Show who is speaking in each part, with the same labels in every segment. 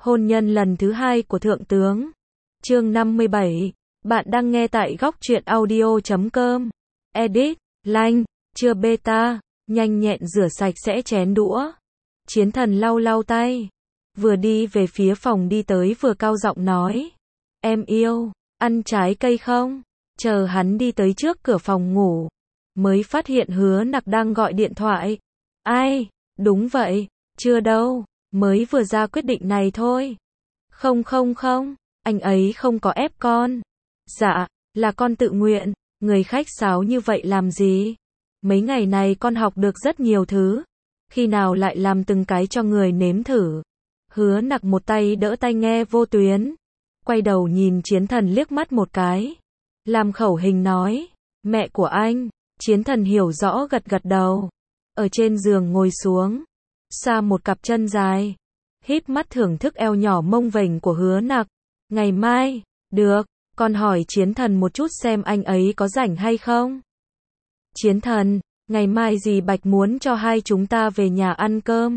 Speaker 1: Hôn nhân lần thứ 2 của Thượng tướng. Chương 57. Bạn đang nghe tại góc truyện audio.com. Edit, Lanh, chưa beta, nhanh nhẹn rửa sạch sẽ chén đũa. Chiến Thần lau lau tay. Vừa đi về phía phòng đi tới vừa cao giọng nói. Em yêu, ăn trái cây không? Chờ hắn đi tới trước cửa phòng ngủ. Mới phát hiện Hứa Nặc đang gọi điện thoại. Ai? Đúng vậy, chưa đâu, mới vừa ra quyết định này thôi. Không, anh ấy không có ép con. Dạ, là con tự nguyện, người khách sáo như vậy làm gì? Mấy ngày này con học được rất nhiều thứ. Khi nào lại làm từng cái cho người nếm thử. Hứa Nặc một tay đỡ tai nghe vô tuyến. Quay đầu nhìn Chiến Thần liếc mắt một cái. Làm khẩu hình nói. Mẹ của anh. Chiến Thần hiểu rõ gật gật đầu. Ở trên giường ngồi xuống. Xa một cặp chân dài. Híp mắt thưởng thức eo nhỏ mông vểnh của Hứa Nặc. Ngày mai. Được. Con hỏi Chiến Thần một chút xem anh ấy có rảnh hay không. Chiến Thần. Ngày mai dì Bạch muốn cho hai chúng ta về nhà ăn cơm.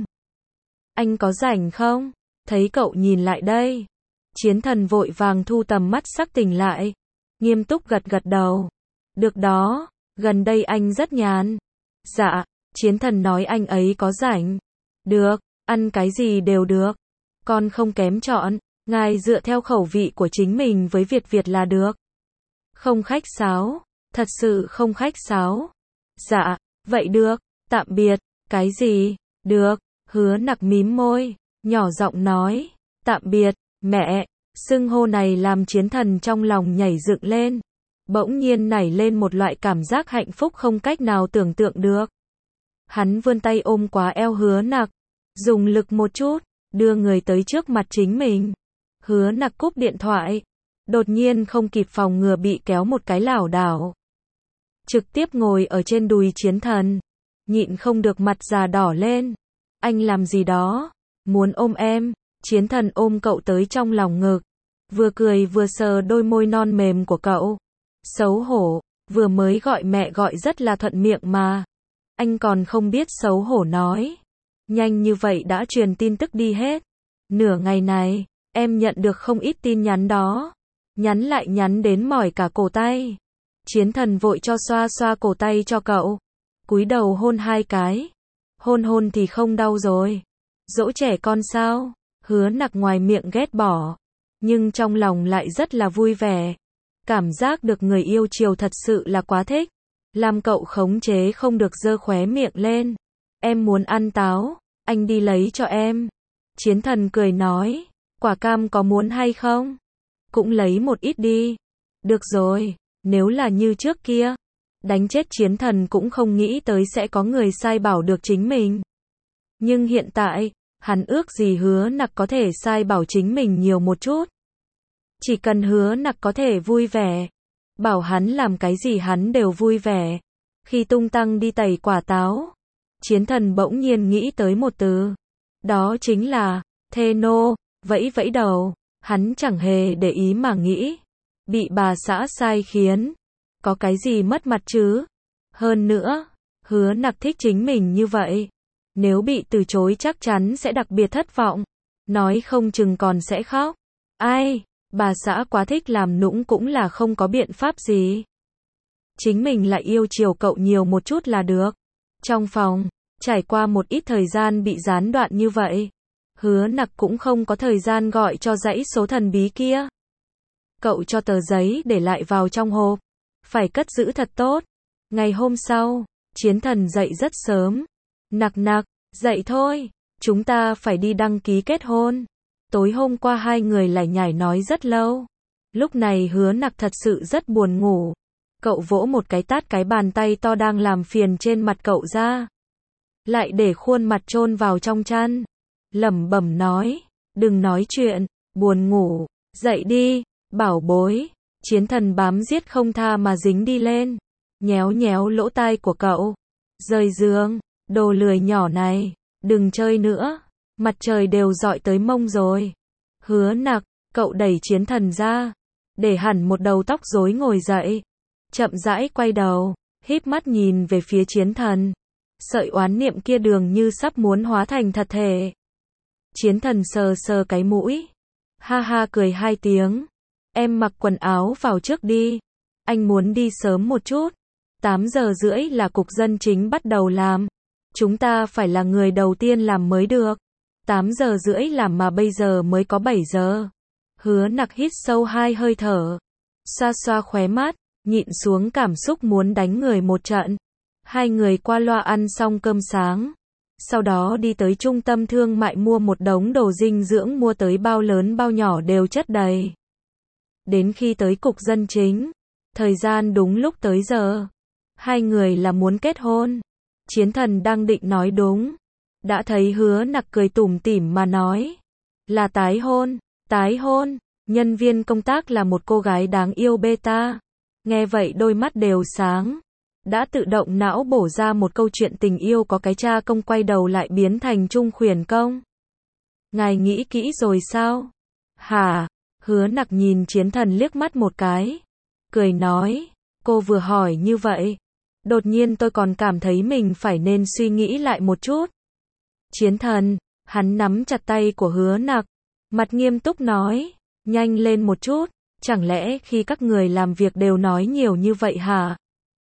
Speaker 1: Anh có rảnh không? Thấy cậu nhìn lại đây. Chiến Thần vội vàng thu tầm mắt sắc tình lại. Nghiêm túc gật gật đầu. Được đó, gần đây anh rất nhàn. Dạ, Chiến Thần nói anh ấy có rảnh. Được, ăn cái gì đều được. Con không kém chọn, ngài dựa theo khẩu vị của chính mình với Việt là được. Không khách sáo, thật sự không khách sáo. Dạ, vậy được, tạm biệt, cái gì? Được, Hứa Nặc mím môi, nhỏ giọng nói, tạm biệt, mẹ. Xưng hô này làm Chiến Thần trong lòng nhảy dựng lên. Bỗng nhiên nảy lên một loại cảm giác hạnh phúc không cách nào tưởng tượng được. Hắn vươn tay ôm quá eo Hứa Nặc, dùng lực một chút, đưa người tới trước mặt chính mình. Hứa Nặc cúp điện thoại, đột nhiên không kịp phòng ngừa bị kéo một cái lảo đảo. Trực tiếp ngồi ở trên đùi Chiến Thần, nhịn không được mặt già đỏ lên. Anh làm gì đó? Muốn ôm em? Chiến Thần ôm cậu tới trong lòng ngực, vừa cười vừa sờ đôi môi non mềm của cậu. Xấu hổ, vừa mới gọi mẹ gọi rất là thuận miệng mà. Anh còn không biết xấu hổ nói. Nhanh như vậy đã truyền tin tức đi hết. Nửa ngày này, em nhận được không ít tin nhắn đó. Nhắn lại nhắn đến mỏi cả cổ tay. Chiến Thần vội cho xoa xoa cổ tay cho cậu. Cúi đầu hôn 2 cái. Hôn thì không đau rồi. Dỗ trẻ con sao? Hứa Nặc ngoài miệng ghét bỏ, nhưng trong lòng lại rất là vui vẻ. Cảm giác được người yêu chiều thật sự là quá thích. Làm cậu khống chế không được giơ khóe miệng lên. Em muốn ăn táo, anh đi lấy cho em. Chiến Thần cười nói, quả cam có muốn hay không? Cũng lấy một ít đi. Được rồi, nếu là như trước kia. Đánh chết Chiến Thần cũng không nghĩ tới sẽ có người sai bảo được chính mình. Nhưng hiện tại, hắn ước gì Hứa Nặc có thể sai bảo chính mình nhiều một chút. Chỉ cần Hứa Nặc có thể vui vẻ, bảo hắn làm cái gì hắn đều vui vẻ. Khi tung tăng đi tẩy quả táo, Chiến Thần bỗng nhiên nghĩ tới một từ. Đó chính là, thê nô, vẫy vẫy đầu, hắn chẳng hề để ý mà nghĩ. Bị bà xã sai khiến, có cái gì mất mặt chứ? Hơn nữa, Hứa Nặc thích chính mình như vậy. Nếu bị từ chối chắc chắn sẽ đặc biệt thất vọng. Nói không chừng còn sẽ khóc. Ai, bà xã quá thích làm nũng cũng là không có biện pháp gì. Chính mình lại yêu chiều cậu nhiều một chút là được. Trong phòng, trải qua một ít thời gian bị gián đoạn như vậy. Hứa Nặc cũng không có thời gian gọi cho dãy số thần bí kia. Cậu cho tờ giấy để lại vào trong hộp. Phải cất giữ thật tốt. Ngày hôm sau, Chiến Thần dậy rất sớm. Nặc, dậy thôi, chúng ta phải đi đăng ký kết hôn. Tối hôm qua hai người lải nhải nói rất lâu. Lúc này Hứa Nặc thật sự rất buồn ngủ. Cậu vỗ một cái tát cái bàn tay to đang làm phiền trên mặt cậu ra. Lại để khuôn mặt chôn vào trong chăn. Lẩm bẩm nói, đừng nói chuyện, buồn ngủ, dậy đi, bảo bối. Chiến Thần bám giết không tha mà dính đi lên. Nhéo nhéo lỗ tai của cậu. Rời giường. Đồ lười nhỏ này, đừng chơi nữa, mặt trời đều rọi tới mông rồi. Hứa Nặc, cậu đẩy Chiến Thần ra, để hẳn một đầu tóc rối ngồi dậy, chậm rãi quay đầu, híp mắt nhìn về phía Chiến Thần. Sợi oán niệm kia dường như sắp muốn hóa thành thật thể. Chiến thần sờ sờ cái mũi. Ha ha cười 2 tiếng. Em mặc quần áo vào trước đi. Anh muốn đi sớm một chút. 8 giờ rưỡi là cục dân chính bắt đầu làm. Chúng ta phải là người đầu tiên làm mới được. 8 giờ rưỡi làm mà bây giờ mới có 7 giờ. Hứa Nặc hít sâu 2 hơi thở. Xoa xoa khóe mắt, nhịn xuống cảm xúc muốn đánh người một trận. Hai người qua loa ăn xong cơm sáng. Sau đó đi tới trung tâm thương mại mua một đống đồ dinh dưỡng, mua tới bao lớn bao nhỏ đều chất đầy. Đến khi tới cục dân chính, thời gian đúng lúc tới giờ. Hai người là muốn kết hôn. Chiến thần đang định nói đúng. Đã thấy Hứa Nặc cười tủm tỉm mà nói. Là tái hôn, tái hôn. Nhân viên công tác là một cô gái đáng yêu beta. Nghe vậy đôi mắt đều sáng. Đã tự động não bổ ra một câu chuyện tình yêu có cái cha công quay đầu lại biến thành trung khuyển công. Ngài nghĩ kỹ rồi sao? Hả? Hứa Nặc nhìn chiến thần liếc mắt một cái. Cười nói, cô vừa hỏi như vậy. Đột nhiên tôi còn cảm thấy mình phải nên suy nghĩ lại một chút. Chiến thần, hắn nắm chặt tay của Hứa Nặc. Mặt nghiêm túc nói, nhanh lên một chút. Chẳng lẽ khi các người làm việc đều nói nhiều như vậy hả?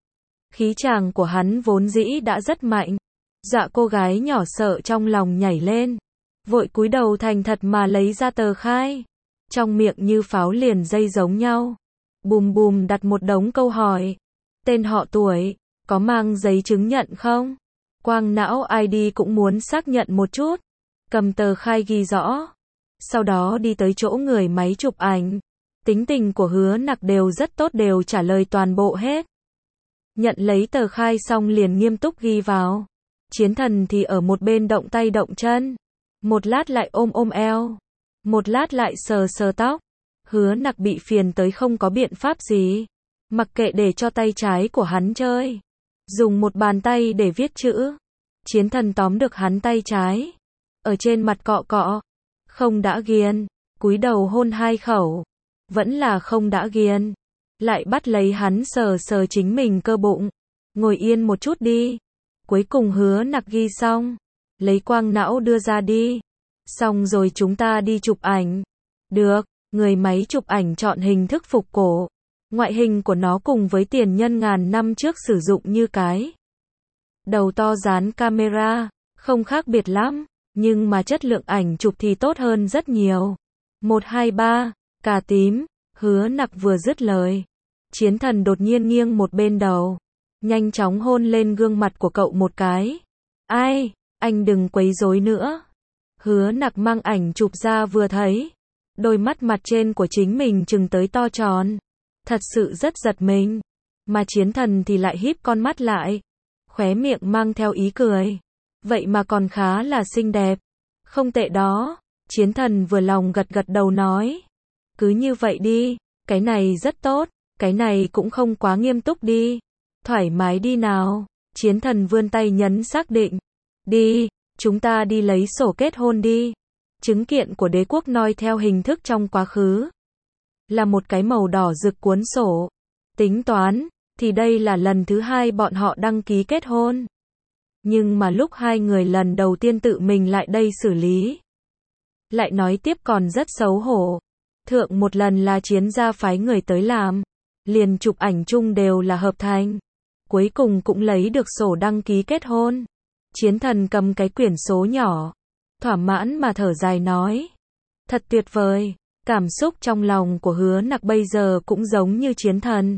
Speaker 1: Khí chàng của hắn vốn dĩ đã rất mạnh. Dạ cô gái nhỏ sợ trong lòng nhảy lên. Vội cúi đầu thành thật mà lấy ra tờ khai. Trong miệng như pháo liền dây giống nhau. Bùm bùm đặt một đống câu hỏi. Tên họ tuổi, có mang giấy chứng nhận không? Quang não ID cũng muốn xác nhận một chút. Cầm tờ khai ghi rõ. Sau đó đi tới chỗ người máy chụp ảnh. Tính tình của Hứa Nặc đều rất tốt, đều trả lời toàn bộ hết. Nhận lấy tờ khai xong liền nghiêm túc ghi vào. Chiến thần thì ở một bên động tay động chân. Một lát lại ôm ôm eo. Một lát lại sờ sờ tóc. Hứa Nặc bị phiền tới không có biện pháp gì. Mặc kệ để cho tay trái của hắn chơi. Dùng một bàn tay để viết chữ. Chiến thần tóm được hắn tay trái. Ở trên mặt cọ cọ. Không đã ghiền. Cúi đầu hôn 2 khẩu. Vẫn là không đã ghiền. Lại bắt lấy hắn sờ sờ chính mình cơ bụng. Ngồi yên một chút đi. Cuối cùng Hứa Nặc ghi xong. Lấy quang não đưa ra đi. Xong rồi chúng ta đi chụp ảnh. Được, người máy chụp ảnh chọn hình thức phục cổ. Ngoại hình của nó cùng với tiền nhân ngàn năm trước sử dụng như cái. Đầu to dán camera, không khác biệt lắm. Nhưng mà chất lượng ảnh chụp thì tốt hơn rất nhiều. 1, 2, 3, cà tím. Hứa Nặc vừa dứt lời. Chiến thần đột nhiên nghiêng một bên đầu. Nhanh chóng hôn lên gương mặt của cậu một cái. Ai, anh đừng quấy rối nữa. Hứa Nặc mang ảnh chụp ra vừa thấy. Đôi mắt mặt trên của chính mình trừng tới to tròn. Thật sự rất giật mình. Mà chiến thần thì lại híp con mắt lại. Khóe miệng mang theo ý cười. Vậy mà còn khá là xinh đẹp. Không tệ đó. Chiến thần vừa lòng gật gật đầu nói. Cứ như vậy đi. Cái này rất tốt. Cái này cũng không quá nghiêm túc đi. Thoải mái đi nào. Chiến thần vươn tay nhấn xác định. Đi. Chúng ta đi lấy sổ kết hôn đi. Chứng kiện của đế quốc noi theo hình thức trong quá khứ. Là một cái màu đỏ rực cuốn sổ. Tính toán. Thì đây là lần thứ 2 bọn họ đăng ký kết hôn. Nhưng mà lúc hai người lần đầu tiên tự mình lại đây xử lý. Lại nói tiếp còn rất xấu hổ. Thượng một lần là chiến gia phái người tới làm. Liền chụp ảnh chung đều là hợp thành. Cuối cùng cũng lấy được sổ đăng ký kết hôn. Chiến thần cầm cái quyển số nhỏ. Thỏa mãn mà thở dài nói. Thật tuyệt vời. Cảm xúc trong lòng của Hứa Nặc bây giờ cũng giống như chiến thần.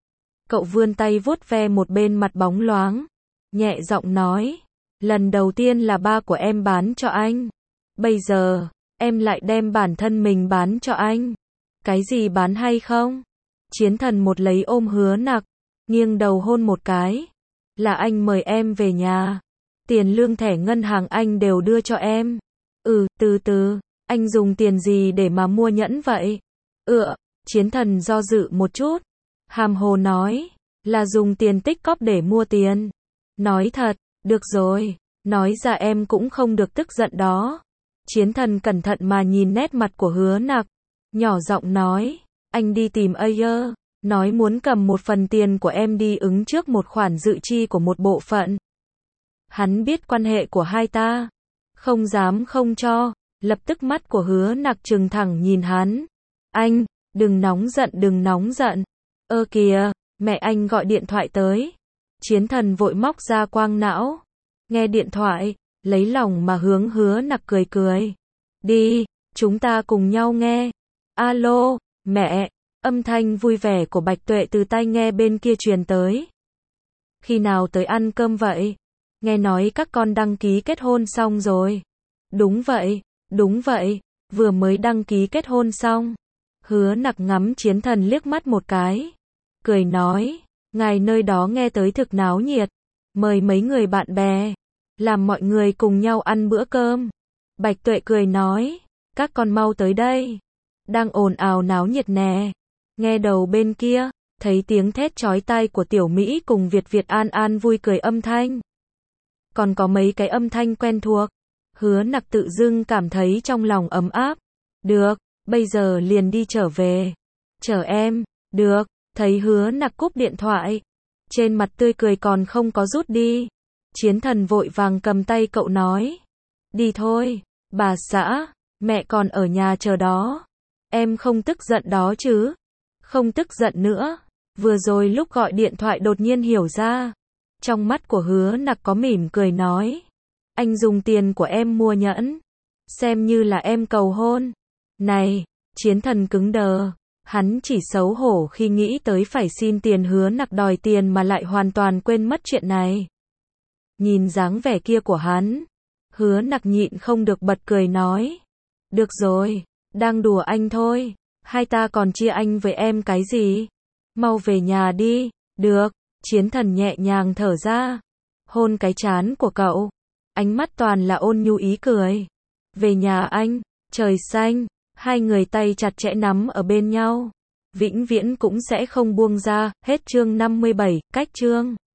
Speaker 1: Cậu vươn tay vuốt ve một bên mặt bóng loáng. Nhẹ giọng nói. Lần đầu tiên là ba của em bán cho anh. Bây giờ, em lại đem bản thân mình bán cho anh. Cái gì bán hay không? Chiến thần một lấy ôm Hứa Nặc. Nghiêng đầu hôn một cái. Là anh mời em về nhà. Tiền lương thẻ ngân hàng anh đều đưa cho em. Từ từ. Anh dùng tiền gì để mà mua nhẫn vậy? Chiến thần do dự một chút. Hàm hồ nói. Là dùng tiền tích cóp để mua tiền. Nói thật. Được rồi. Nói ra em cũng không được tức giận đó. Chiến thần cẩn thận mà nhìn nét mặt của Hứa Nặc. Nhỏ giọng nói. Anh đi tìm Ayer. Nói muốn cầm một phần tiền của em đi ứng trước một khoản dự chi của một bộ phận. Hắn biết quan hệ của hai ta. Không dám không cho. Lập tức mắt của Hứa Nặc trừng thẳng nhìn hắn. Anh, đừng nóng giận, đừng nóng giận. Ơ kìa, mẹ anh gọi điện thoại tới. Chiến Thần vội móc ra quang não. Nghe điện thoại, lấy lòng mà hướng Hứa Nặc cười cười. Đi, chúng ta cùng nhau nghe. Alo, mẹ, âm thanh vui vẻ của Bạch Tuệ từ tai nghe bên kia truyền tới. Khi nào tới ăn cơm vậy? Nghe nói các con đăng ký kết hôn xong rồi. Đúng vậy, vừa mới đăng ký kết hôn xong. Hứa Nặc ngắm Chiến Thần liếc mắt một cái. Cười nói, ngài nơi đó nghe tới thực náo nhiệt. Mời mấy người bạn bè. Làm mọi người cùng nhau ăn bữa cơm. Bạch Tuệ cười nói, các con mau tới đây. Đang ồn ào náo nhiệt nè. Nghe đầu bên kia, thấy tiếng thét chói tai của Tiểu Mỹ cùng Việt An An vui cười âm thanh. Còn có mấy cái âm thanh quen thuộc. Hứa Nặc tự dưng cảm thấy trong lòng ấm áp. Được, bây giờ liền đi trở về. Chở em, được, thấy Hứa Nặc cúp điện thoại. Trên mặt tươi cười còn không có rút đi. Chiến Thần vội vàng cầm tay cậu nói. Đi thôi, bà xã, mẹ còn ở nhà chờ đó. Em không tức giận đó chứ? Không tức giận nữa. Vừa rồi lúc gọi điện thoại đột nhiên hiểu ra. Trong mắt của Hứa Nặc có mỉm cười nói. Anh dùng tiền của em mua nhẫn. Xem như là em cầu hôn. Này, Chiến Thần cứng đờ. Hắn chỉ xấu hổ khi nghĩ tới phải xin tiền Hứa Nặc đòi tiền mà lại hoàn toàn quên mất chuyện này. Nhìn dáng vẻ kia của hắn, Hứa Nặc nhịn không được bật cười nói. Được rồi, đang đùa anh thôi. Hai ta còn chia anh với em cái gì? Mau về nhà đi. Được, Chiến Thần nhẹ nhàng thở ra. Hôn cái trán của cậu. Ánh mắt toàn là ôn nhu ý cười. Về nhà anh, trời xanh. Hai người tay chặt chẽ nắm ở bên nhau. Vĩnh viễn cũng sẽ không buông ra. Hết chương 57, cách chương.